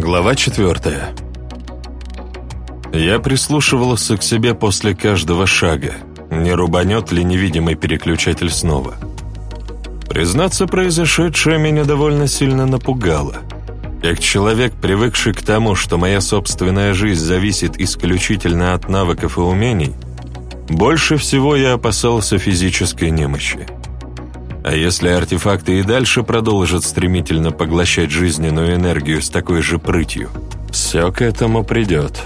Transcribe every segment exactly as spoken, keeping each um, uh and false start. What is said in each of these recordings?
Глава четвертая. Я прислушивался к себе после каждого шага, не рубанет ли невидимый переключатель снова. Признаться, произошедшее меня довольно сильно напугало. Как человек, привыкший к тому, что моя собственная жизнь зависит исключительно от навыков и умений, больше всего я опасался физической немощи. А если артефакты и дальше продолжат стремительно поглощать жизненную энергию с такой же прытью, все к этому придет.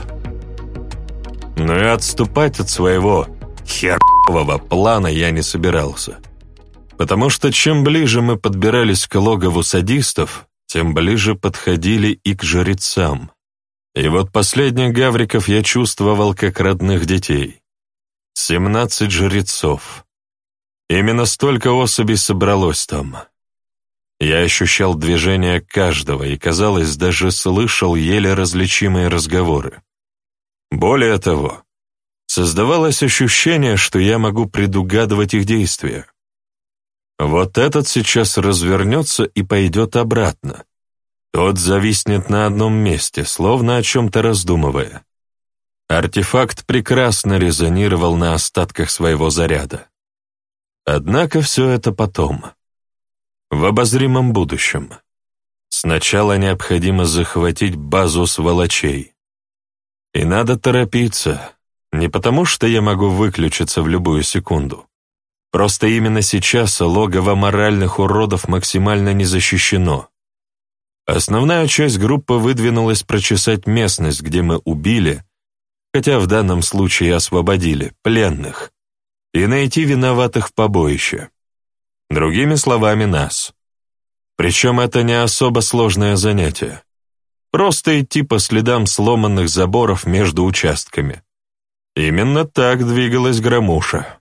Но и отступать от своего херового плана я не собирался. Потому что чем ближе мы подбирались к логову садистов, тем ближе подходили и к жрецам. И вот последних гавриков я чувствовал как родных детей. Семнадцать жрецов. Именно столько особей собралось там. Я ощущал движение каждого и, казалось, даже слышал еле различимые разговоры. Более того, создавалось ощущение, что я могу предугадывать их действия. Вот этот сейчас развернется и пойдет обратно. Тот зависнет на одном месте, словно о чем-то раздумывая. Артефакт прекрасно резонировал на остатках своего заряда. Однако все это потом. В обозримом будущем. Сначала необходимо захватить базу сволочей. И надо торопиться. Не потому, что я могу выключиться в любую секунду. Просто именно сейчас логово моральных уродов максимально не защищено. Основная часть группы выдвинулась прочесать местность, где мы убили, хотя в данном случае освободили, пленных, и найти виноватых в побоище. Другими словами, нас. Причем это не особо сложное занятие. Просто идти по следам сломанных заборов между участками. Именно так двигалась Громуша.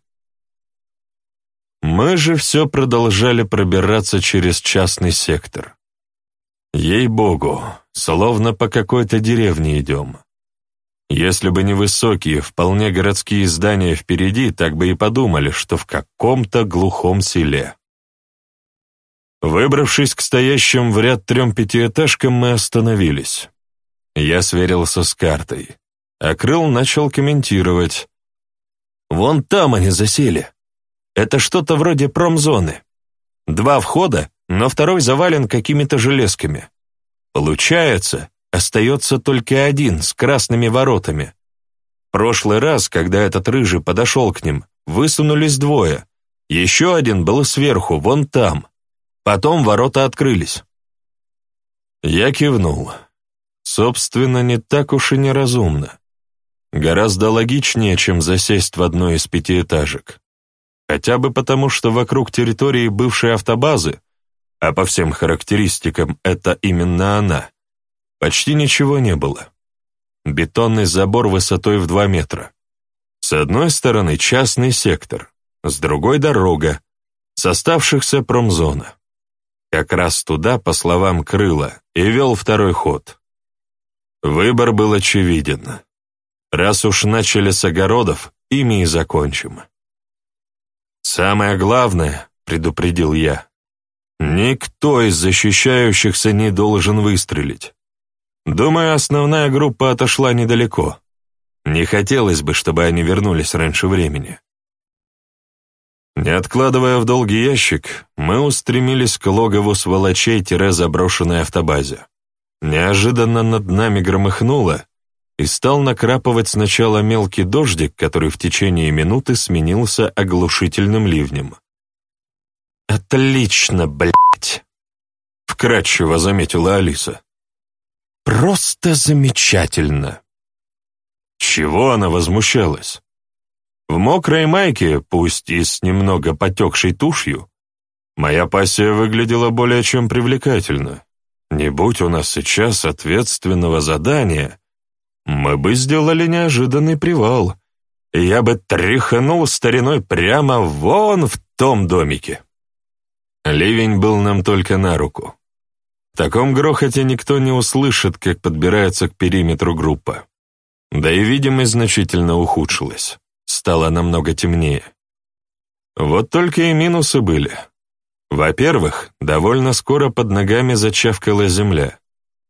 Мы же все продолжали пробираться через частный сектор. Ей-богу, словно по какой-то деревне идем. Если бы не высокие, вполне городские здания впереди, так бы и подумали, что в каком-то глухом селе. Выбравшись к стоящим в ряд трем пятиэтажкам, мы остановились. Я сверился с картой, а Крыл начал комментировать. «Вон там они засели. Это что-то вроде промзоны. Два входа, но второй завален какими-то железками. Получается, остается только один, с красными воротами. Прошлый раз, когда этот рыжий подошел к ним, высунулись двое. Еще один был сверху, вон там. Потом ворота открылись». Я кивнул. Собственно, не так уж и неразумно. Гораздо логичнее, чем засесть в одной из пятиэтажек. Хотя бы потому, что вокруг территории бывшей автобазы, а по всем характеристикам это именно она, почти ничего не было. Бетонный забор высотой в два метра. С одной стороны частный сектор, с другой дорога, с оставшихся промзона. Как раз туда, по словам Крыла, и вел второй ход. Выбор был очевиден. Раз уж начали с огородов, ими и закончим. «Самое главное», — предупредил я, — «никто из защищающихся не должен выстрелить. Думаю, основная группа отошла недалеко. Не хотелось бы, чтобы они вернулись раньше времени». Не откладывая в долгий ящик, мы устремились к логову сволочей-заброшенной автобазе. Неожиданно над нами громыхнуло, и стал накрапывать сначала мелкий дождик, который в течение минуты сменился оглушительным ливнем. «Отлично, блядь!» — вкратчиво заметила Алиса. «Просто замечательно!» Чего она возмущалась? В мокрой майке, пусть и с немного потекшей тушью, моя пассия выглядела более чем привлекательно. Не будь у нас сейчас ответственного задания, мы бы сделали неожиданный привал, и я бы тряханул стариной прямо вон в том домике. Ливень был нам только на руку. В таком грохоте никто не услышит, как подбирается к периметру группа. Да и видимость значительно ухудшилась. Стало намного темнее. Вот только и минусы были. Во-первых, довольно скоро под ногами зачавкала земля.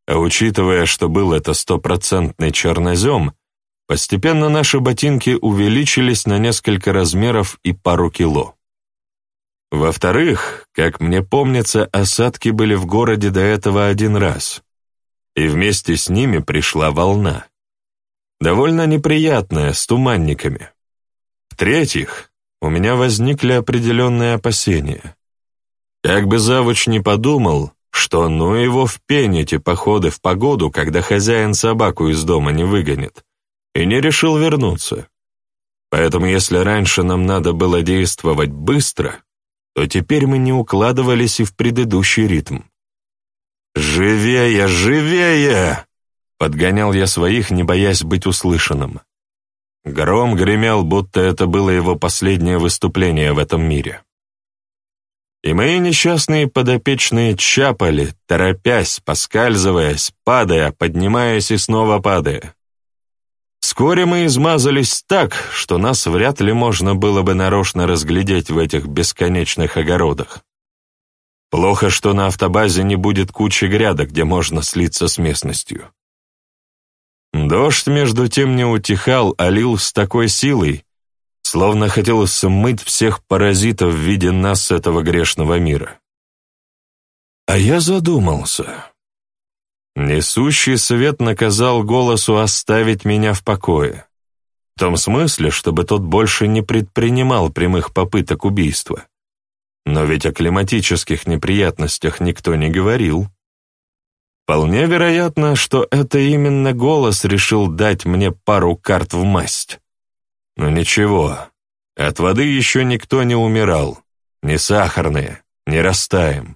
а учитывая, что был это стопроцентный чернозем, постепенно наши ботинки увеличились на несколько размеров и пару кило. Во-вторых, как мне помнится, осадки были в городе до этого один раз, и вместе с ними пришла волна. Довольно неприятная, с туманниками. В-третьих, у меня возникли определенные опасения. Как бы завуч не подумал, что ну его в пень эти походы в погоду, когда хозяин собаку из дома не выгонит, и не решил вернуться. Поэтому если раньше нам надо было действовать быстро, то теперь мы не укладывались и в предыдущий ритм. «Живее, живее!» — подгонял я своих, не боясь быть услышанным. Гром гремел, будто это было его последнее выступление в этом мире. И мои несчастные подопечные чапали, торопясь, поскальзываясь, падая, поднимаясь и снова падая. Вскоре мы измазались так, что нас вряд ли можно было бы нарочно разглядеть в этих бесконечных огородах. Плохо, что на автобазе не будет кучи грядок, где можно слиться с местностью. Дождь, между тем, не утихал, а лил с такой силой, словно хотел смыть всех паразитов в виде нас с этого грешного мира. А я задумался. Несущий свет наказал голосу оставить меня в покое. В том смысле, чтобы тот больше не предпринимал прямых попыток убийства. Но ведь о климатических неприятностях никто не говорил. Вполне вероятно, что это именно голос решил дать мне пару карт в масть. Но ничего, от воды еще никто не умирал, ни сахарные, ни растаем.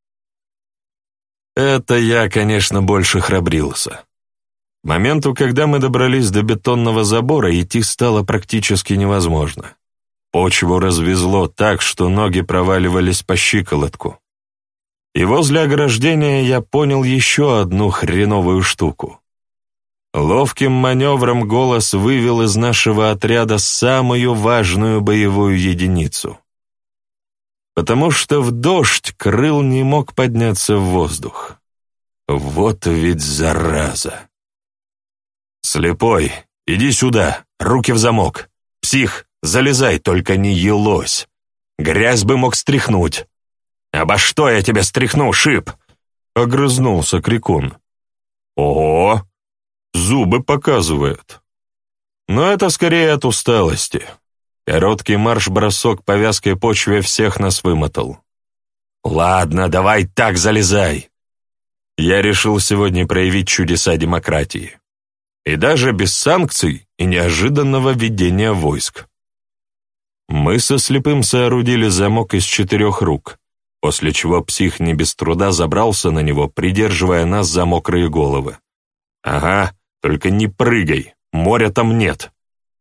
Это я, конечно, больше храбрился. К моменту, когда мы добрались до бетонного забора, идти стало практически невозможно. Почву развезло так, что ноги проваливались по щиколотку. И возле ограждения я понял еще одну хреновую штуку. Ловким маневром голос вывел из нашего отряда самую важную боевую единицу. Потому что в дождь крыл не мог подняться в воздух. Вот ведь зараза! «Слепой, иди сюда, руки в замок. Псих, залезай, только не елось. Грязь бы мог стряхнуть». «Обо что я тебя стряхну, шип?» — огрызнулся крикун. «Ого! Зубы показывает». Но это скорее от усталости. Короткий марш-бросок по вязкой почве всех нас вымотал. «Ладно, давай так залезай». Я решил сегодня проявить чудеса демократии. И даже без санкций и неожиданного ведения войск. Мы со слепым соорудили замок из четырех рук, после чего псих не без труда забрался на него, придерживая нас за мокрые головы. «Ага, только не прыгай, моря там нет».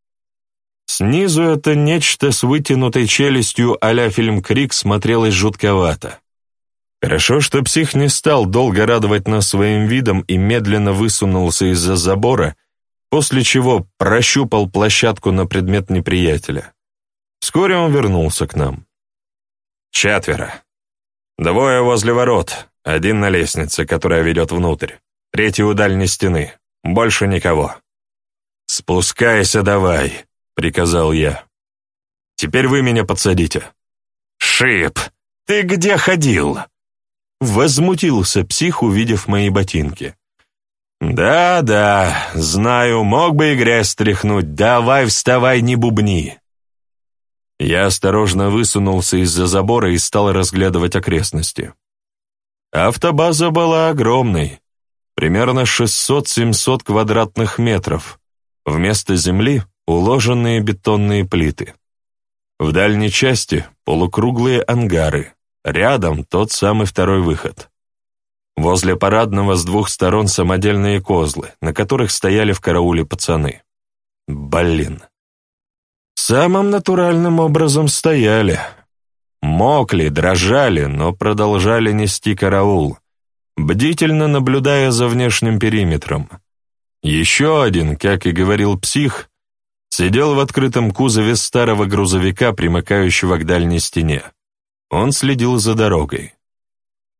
Снизу это нечто с вытянутой челюстью а-ля фильм «Крик» смотрелось жутковато. Хорошо, что псих не стал долго радовать нас своим видом и медленно высунулся из-за забора, после чего прощупал площадку на предмет неприятеля. Вскоре он вернулся к нам. «Четверо. Двое возле ворот, один на лестнице, которая ведет внутрь, третий у дальней стены. Больше никого». «Спускайся давай», — приказал я. «Теперь вы меня подсадите». «Шип, ты где ходил?» Возмутился псих, увидев мои ботинки. «Да-да, знаю, мог бы и грязь стряхнуть. Давай вставай, не бубни». Я осторожно высунулся из-за забора и стал разглядывать окрестности. Автобаза была огромной, примерно шестьсот-семьсот квадратных метров. Вместо земли уложенные бетонные плиты. В дальней части полукруглые ангары, рядом тот самый второй выход. Возле парадного с двух сторон самодельные козлы, на которых стояли в карауле пацаны. Блин. Самым натуральным образом стояли. Мокли, дрожали, но продолжали нести караул, бдительно наблюдая за внешним периметром. Еще один, как и говорил псих, сидел в открытом кузове старого грузовика, примыкающего к дальней стене. Он следил за дорогой.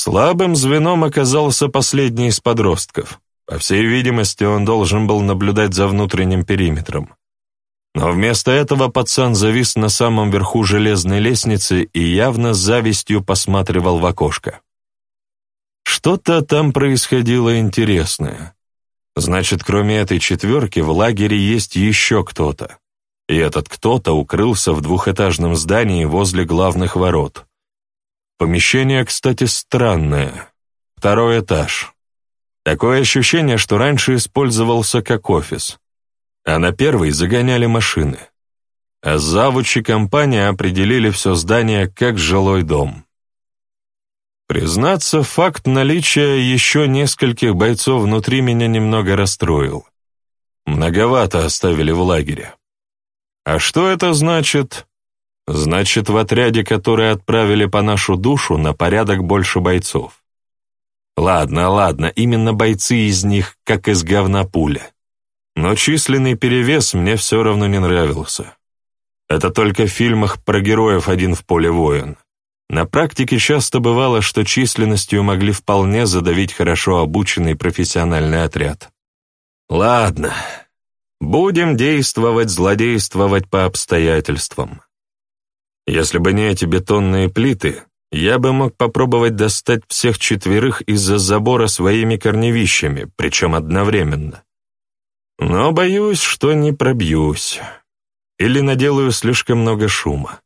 Слабым звеном оказался последний из подростков. По всей видимости, он должен был наблюдать за внутренним периметром. Но вместо этого пацан завис на самом верху железной лестницы и явно с завистью посматривал в окошко. Что-то там происходило интересное. Значит, кроме этой четверки, в лагере есть еще кто-то. И этот кто-то укрылся в двухэтажном здании возле главных ворот. Помещение, кстати, странное. Второй этаж. Такое ощущение, что раньше использовался как офис. А на первый загоняли машины. А завуч и компания определили все здание как жилой дом. Признаться, факт наличия еще нескольких бойцов внутри меня немного расстроил. Многовато оставили в лагере. А что это значит? Значит, в отряде, который отправили по нашу душу, на порядок больше бойцов. Ладно, ладно, именно бойцы из них, как из говна пуля. Но численный перевес мне все равно не нравился. Это только в фильмах про героев один в поле воин. На практике часто бывало, что численностью могли вполне задавить хорошо обученный профессиональный отряд. Ладно, будем действовать, злодействовать по обстоятельствам. Если бы не эти бетонные плиты, я бы мог попробовать достать всех четверых из-за забора своими корневищами, причем одновременно. Но боюсь, что не пробьюсь. Или наделаю слишком много шума.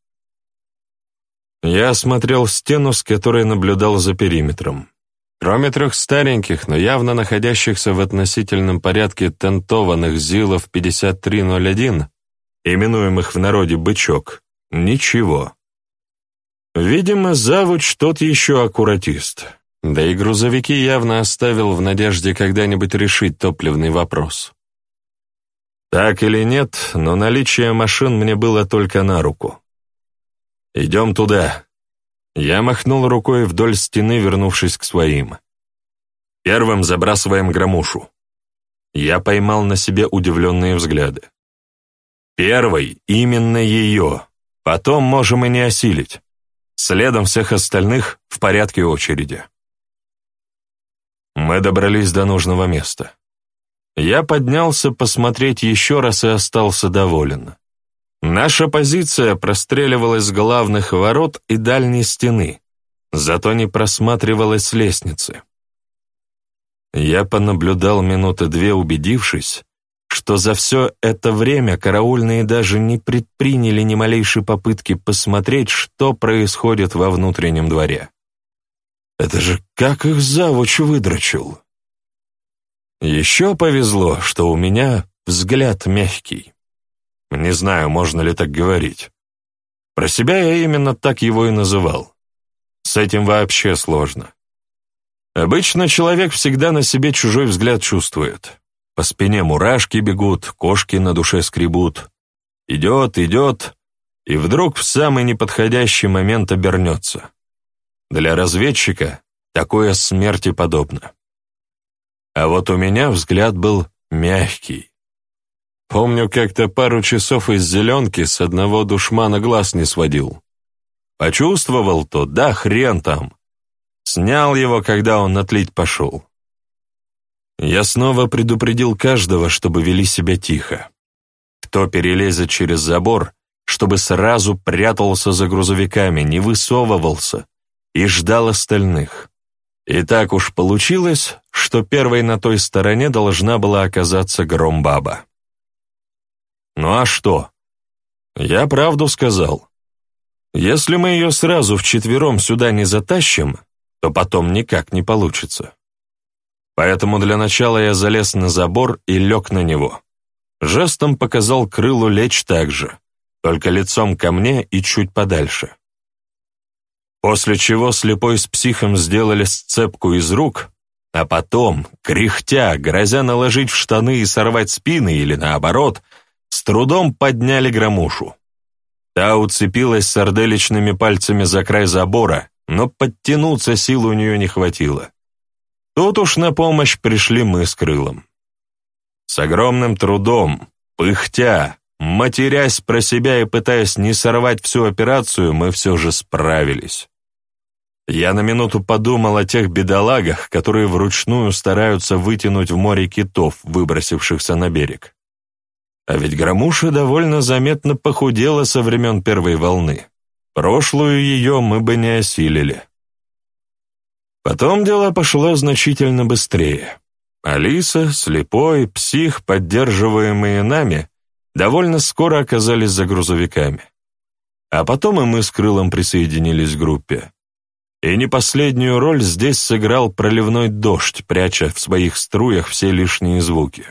Я осмотрел стену, с которой наблюдал за периметром. Кроме трех стареньких, но явно находящихся в относительном порядке тентованных ЗИЛов пятьдесят три ноль один, именуемых в народе «бычок», ничего. Видимо, завуч тот еще аккуратист. Да и грузовики явно оставил в надежде когда-нибудь решить топливный вопрос. Так или нет, но наличие машин мне было только на руку. «Идем туда». Я махнул рукой вдоль стены, вернувшись к своим. «Первым забрасываем громушу». Я поймал на себе удивленные взгляды. «Первый именно ее. Потом можем и не осилить. Следом всех остальных в порядке очереди». Мы добрались до нужного места. Я поднялся посмотреть еще раз и остался доволен. Наша позиция простреливалась с главных ворот и дальней стены, зато не просматривалась с лестницы. Я понаблюдал минуты две, убедившись, что за все это время караульные даже не предприняли ни малейшей попытки посмотреть, что происходит во внутреннем дворе. Это же как их завуч выдрочил. Еще повезло, что у меня взгляд мягкий. Не знаю, можно ли так говорить. Про себя я именно так его и называл. С этим вообще сложно. Обычно человек всегда на себе чужой взгляд чувствует. По спине мурашки бегут, кошки на душе скребут. Идет, идет, и вдруг в самый неподходящий момент обернется. Для разведчика такое смерти подобно. А вот у меня взгляд был мягкий. Помню, как-то пару часов из зеленки с одного душмана глаз не сводил. Почувствовал то, да хрен там. Снял его, когда он отлить пошел. Я снова предупредил каждого, чтобы вели себя тихо. Кто перелезет через забор, чтобы сразу прятался за грузовиками, не высовывался и ждал остальных. И так уж получилось, что первой на той стороне должна была оказаться Громбаба. Ну а что? Я правду сказал. Если мы ее сразу вчетвером сюда не затащим, то потом никак не получится. Поэтому для начала я залез на забор и лег на него. Жестом показал Крылу лечь так же, только лицом ко мне и чуть подальше. После чего слепой с психом сделали сцепку из рук, а потом, кряхтя, грозя наложить в штаны и сорвать спины или наоборот, с трудом подняли Громушу. Та уцепилась сарделичными пальцами за край забора, но подтянуться сил у нее не хватило. Тут уж на помощь пришли мы с Крылом. С огромным трудом, пыхтя, матерясь про себя и пытаясь не сорвать всю операцию, мы все же справились. Я на минуту подумал о тех бедолагах, которые вручную стараются вытянуть в море китов, выбросившихся на берег. А ведь Громуша довольно заметно похудела со времен первой волны. Прошлую ее мы бы не осилили. Потом дело пошло значительно быстрее. Алиса, Слепой, Псих, поддерживаемые нами, довольно скоро оказались за грузовиками. А потом и мы с Крылом присоединились к группе. И не последнюю роль здесь сыграл проливной дождь, пряча в своих струях все лишние звуки.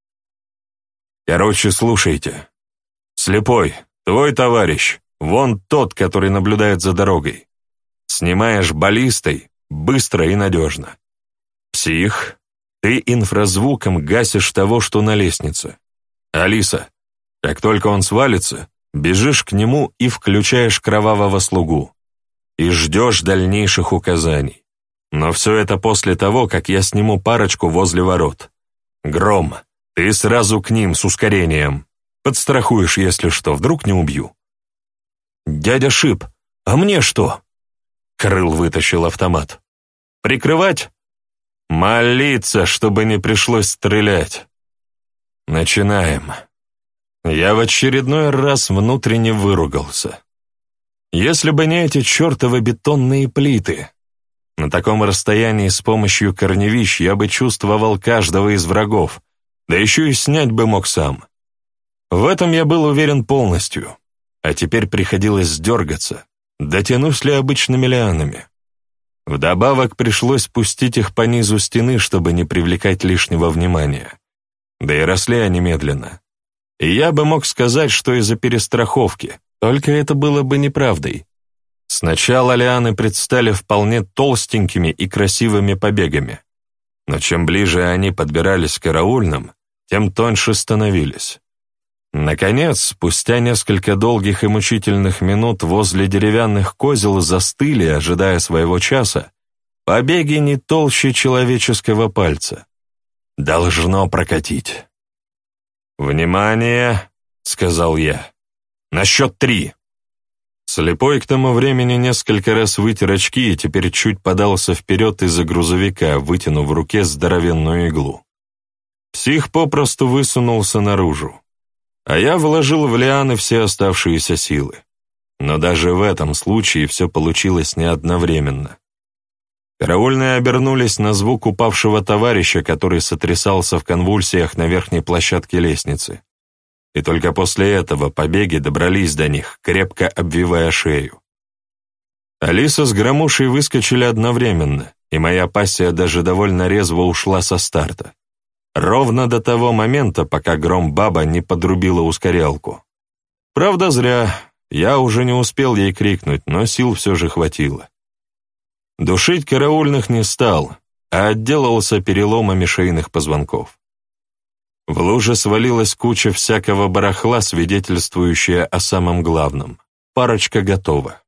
Короче, слушайте. Слепой, твой товарищ, вон тот, который наблюдает за дорогой. Снимаешь баллистой, быстро и надежно. Псих, ты инфразвуком гасишь того, что на лестнице. Алиса, как только он свалится, бежишь к нему и включаешь кровавого слугу. И ждешь дальнейших указаний. Но все это после того, как я сниму парочку возле ворот. Гром, ты сразу к ним с ускорением. Подстрахуешь, если что, вдруг не убью. Дядя Шип, а мне что? Крыл вытащил автомат. Прикрывать? Молиться, чтобы не пришлось стрелять. Начинаем. Я в очередной раз внутренне выругался. Если бы не эти чертовы бетонные плиты. На таком расстоянии с помощью корневищ я бы чувствовал каждого из врагов, да еще и снять бы мог сам. В этом я был уверен полностью, а теперь приходилось сдергаться, дотянусь ли обычными лианами. Вдобавок пришлось спустить их по низу стены, чтобы не привлекать лишнего внимания. Да и росли они медленно. И я бы мог сказать, что из-за перестраховки, только это было бы неправдой. Сначала лианы предстали вполне толстенькими и красивыми побегами, но чем ближе они подбирались к караульным, тем тоньше становились. Наконец, спустя несколько долгих и мучительных минут возле деревянных козел застыли, ожидая своего часа, побеги не толще человеческого пальца. Должно прокатить. «Внимание!» — сказал я. «На счет три!» Слепой к тому времени несколько раз вытер очки и теперь чуть подался вперед из-за грузовика, вытянув в руке здоровенную иглу. Псих попросту высунулся наружу, а я вложил в лианы все оставшиеся силы. Но даже в этом случае все получилось не одновременно. Караульные обернулись на звук упавшего товарища, который сотрясался в конвульсиях на верхней площадке лестницы. И только после этого побеги добрались до них, крепко обвивая шею. Алиса с Громушей выскочили одновременно, и моя пассия даже довольно резво ушла со старта. Ровно до того момента, пока Гром-баба не подрубила ускорялку. Правда, зря. Я уже не успел ей крикнуть, но сил все же хватило. Душить караульных не стал, а отделался переломами шейных позвонков. В луже свалилась куча всякого барахла, свидетельствующая о самом главном. Парочка готова.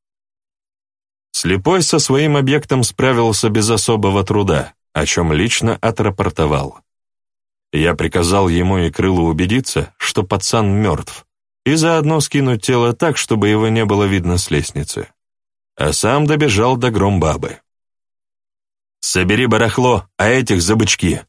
Слепой со своим объектом справился без особого труда, о чем лично отрапортовал. Я приказал ему и Крылу убедиться, что пацан мертв, и заодно скинуть тело так, чтобы его не было видно с лестницы. А сам добежал до Громбабы. «Собери барахло, а этих за бычки!»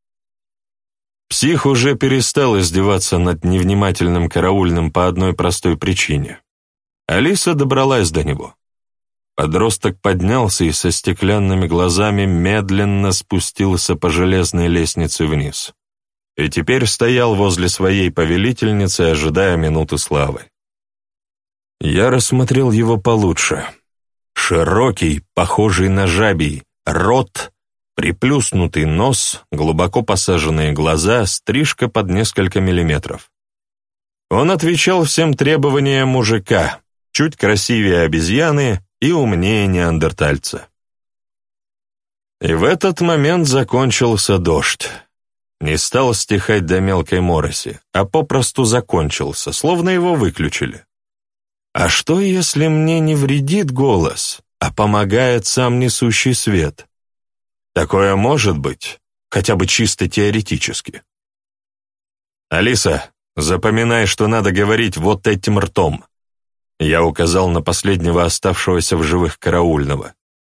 Псих уже перестал издеваться над невнимательным караульным по одной простой причине. Алиса добралась до него. Подросток поднялся и со стеклянными глазами медленно спустился по железной лестнице вниз. И теперь стоял возле своей повелительницы, ожидая минуты славы. Я рассмотрел его получше. Широкий, похожий на жабий, рот, приплюснутый нос, глубоко посаженные глаза, стрижка под несколько миллиметров. Он отвечал всем требованиям мужика, чуть красивее обезьяны и умнее неандертальца. И в этот момент закончился дождь. Не стал стихать до мелкой мороси, а попросту закончился, словно его выключили. А что, если мне не вредит голос, а помогает сам несущий свет? Такое может быть, хотя бы чисто теоретически. «Алиса, запоминай, что надо говорить вот этим ртом». Я указал на последнего оставшегося в живых караульного.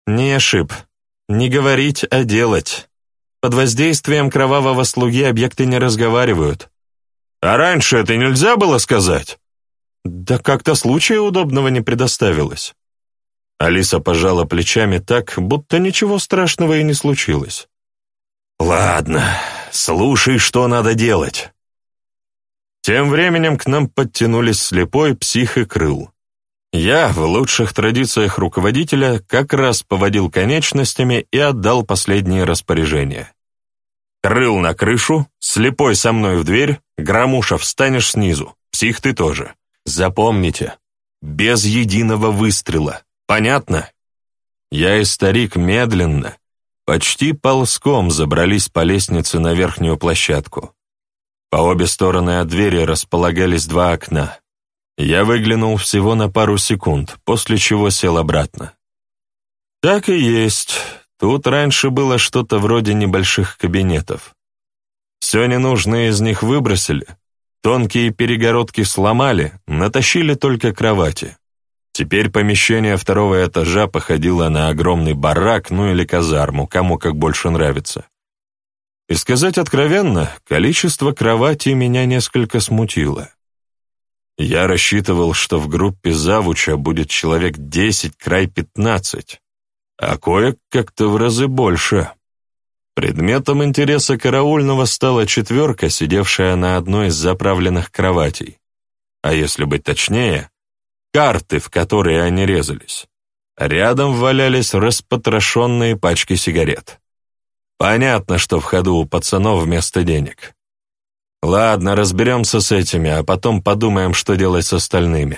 Не ошиб. Не говорить, а делать. Под воздействием кровавого слуги объекты не разговаривают. А раньше это нельзя было сказать? Да как-то случая удобного не предоставилось. Алиса пожала плечами так, будто ничего страшного и не случилось. Ладно, слушай, что надо делать. Тем временем к нам подтянулись слепой, псих и крыл. Я, в лучших традициях руководителя, как раз поводил конечностями и отдал последние распоряжения. Крыл на крышу, слепой со мной в дверь, Громуша встанешь снизу, псих ты тоже. Запомните, без единого выстрела. Понятно? Я и старик медленно, почти ползком забрались по лестнице на верхнюю площадку. По обе стороны от двери располагались два окна. Я выглянул всего на пару секунд, после чего сел обратно. Так и есть. Тут раньше было что-то вроде небольших кабинетов. Все ненужное из них выбросили, тонкие перегородки сломали, натащили только кровати. Теперь помещение второго этажа походило на огромный барак, ну или казарму, кому как больше нравится. И сказать откровенно, количество кроватей меня несколько смутило. Я рассчитывал, что в группе завуча будет человек десять, край пятнадцать, а коек как-то в разы больше. Предметом интереса караульного стала четверка, сидевшая на одной из заправленных кроватей. А если быть точнее, карты, в которые они резались. Рядом валялись распотрошенные пачки сигарет. Понятно, что в ходу у пацанов вместо денег. Ладно, разберемся с этими, а потом подумаем, что делать с остальными.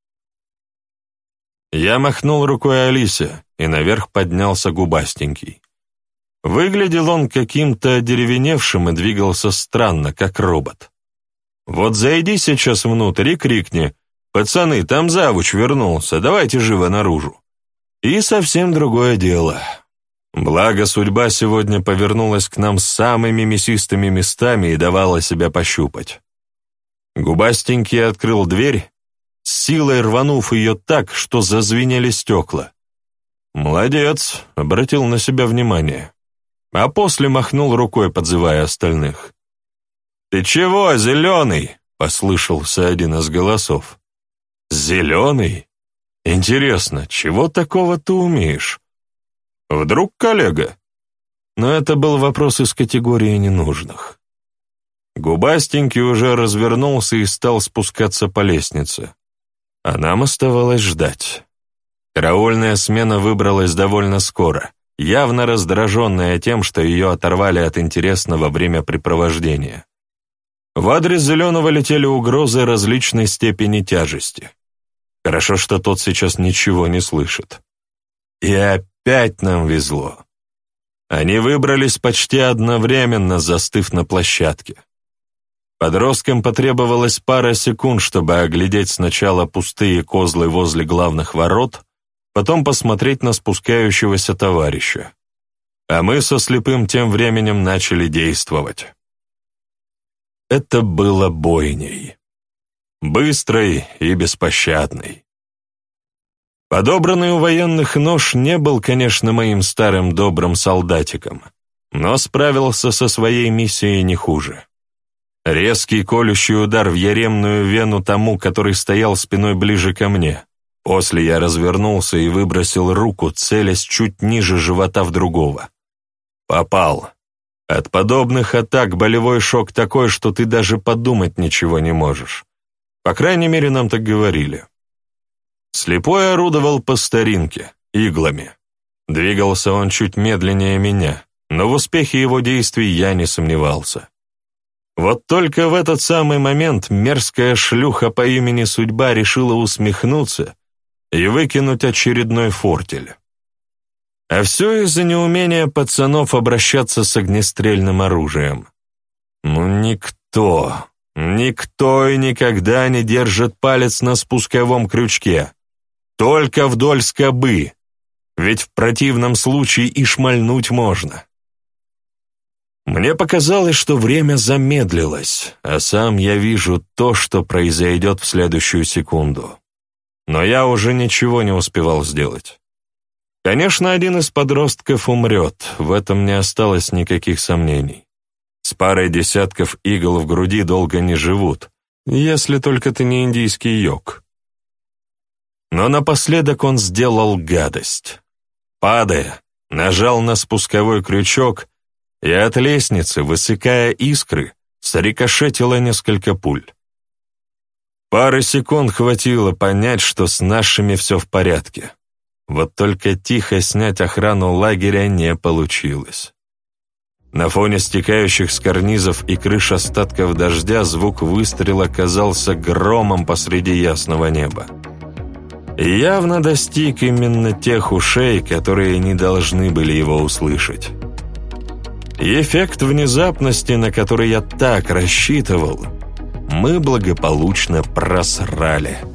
Я махнул рукой Алисе, и наверх поднялся губастенький. Выглядел он каким-то одеревеневшим и двигался странно, как робот. Вот зайди сейчас внутрь и крикни: «Пацаны, там завуч вернулся, давайте живо наружу». И совсем другое дело. Благо, судьба сегодня повернулась к нам с самыми мясистыми местами и давала себя пощупать. Губастенький открыл дверь, с силой рванув ее так, что зазвенели стекла. «Молодец», — обратил на себя внимание. А после махнул рукой, подзывая остальных. «Ты чего, зеленый?» — послышался один из голосов. «Зеленый? Интересно, чего такого ты умеешь? Вдруг коллега?» Но это был вопрос из категории ненужных. Губастенький уже развернулся и стал спускаться по лестнице. А нам оставалось ждать. Караульная смена выбралась довольно скоро, явно раздраженная тем, что ее оторвали от интересного времяпрепровождения. В адрес Зеленого летели угрозы различной степени тяжести. Хорошо, что тот сейчас ничего не слышит. И опять нам везло. Они выбрались почти одновременно, застыв на площадке. Подросткам потребовалось пара секунд, чтобы оглядеть сначала пустые козлы возле главных ворот, потом посмотреть на спускающегося товарища. А мы со слепым тем временем начали действовать. Это было бойней. Быстрой и беспощадной. Подобранный у военных нож не был, конечно, моим старым добрым солдатиком, но справился со своей миссией не хуже. Резкий колющий удар в яремную вену тому, который стоял спиной ближе ко мне. После я развернулся и выбросил руку, целясь чуть ниже живота в другого. Попал. От подобных атак болевой шок такой, что ты даже подумать ничего не можешь. По крайней мере, нам так говорили. Слепой орудовал по старинке, иглами. Двигался он чуть медленнее меня, но в успехе его действий я не сомневался. Вот только в этот самый момент мерзкая шлюха по имени Судьба решила усмехнуться и выкинуть очередной фортель. А все из-за неумения пацанов обращаться с огнестрельным оружием. Ну никто, никто и никогда не держит палец на спусковом крючке. Только вдоль скобы, ведь в противном случае и шмальнуть можно. Мне показалось, что время замедлилось, а сам я вижу то, что произойдет в следующую секунду. Но я уже ничего не успевал сделать. Конечно, один из подростков умрет, в этом не осталось никаких сомнений. С парой десятков игл в груди долго не живут, если только ты не индийский йог. Но напоследок он сделал гадость. Падая, нажал на спусковой крючок, и от лестницы, высекая искры, срикошетило несколько пуль. Пары секунд хватило понять, что с нашими все в порядке. Вот только тихо снять охрану лагеря не получилось. На фоне стекающих с карнизов и крыш остатков дождя звук выстрела казался громом посреди ясного неба. И явно достиг именно тех ушей, которые не должны были его услышать. И эффект внезапности, на который я так рассчитывал, мы благополучно просрали.